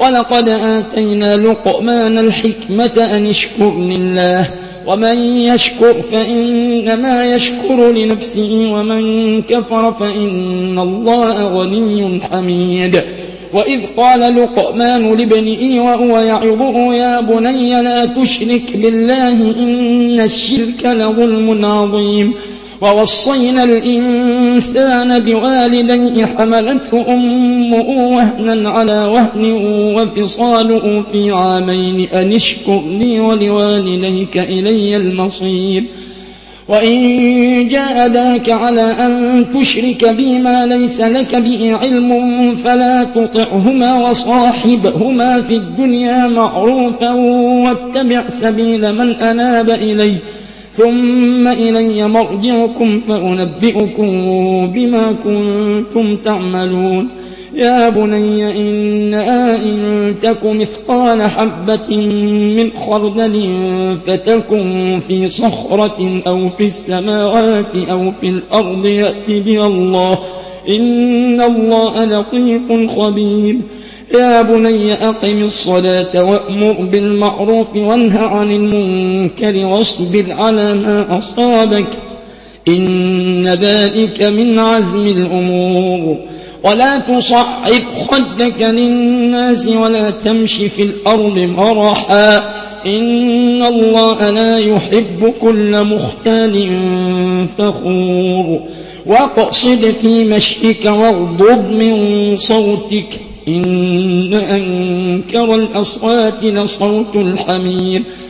ولقد آتينا لقمان الحكمة أن اشكر لله ومن يشكر فإنما يشكر لنفسه ومن كفر فإن الله غني حميد. وإذ قال لقمان لابنه وهو يعظه يا بني لا تشرك بالله إن الشرك لظلم عظيم. ووصينا الإنسان بوالديه حملته أمه وهنا على وهن وفصاله في عامين أن اشكر لي ولوالديك إلي المصير. وإن جاهداك على أن تشرك بي ما ليس لك به علم فلا تطعهما وصاحبهما في الدنيا معروفا واتبع سبيل من أناب إلي ثم إلي مرجعكم فأنبئكم بما كنتم تعملون. يا بني إنها إن تك مثقال حبة من خردل فتكن في صخرة أو في السماوات أو في الأرض يأت بها الله إن الله لطيف خبير. يا بني أقم الصلاة وأمر بالمعروف وانه عن المنكر واصبر على ما أصابك إن ذلك من عزم الأمور. ولا تصعب خدك للناس ولا تمش في الأرض مرحا إن الله لا يحب كل مختال فخور. واقصد في مشيك واغضض من صوتك إن أنكر الأصوات لصوت الحمير.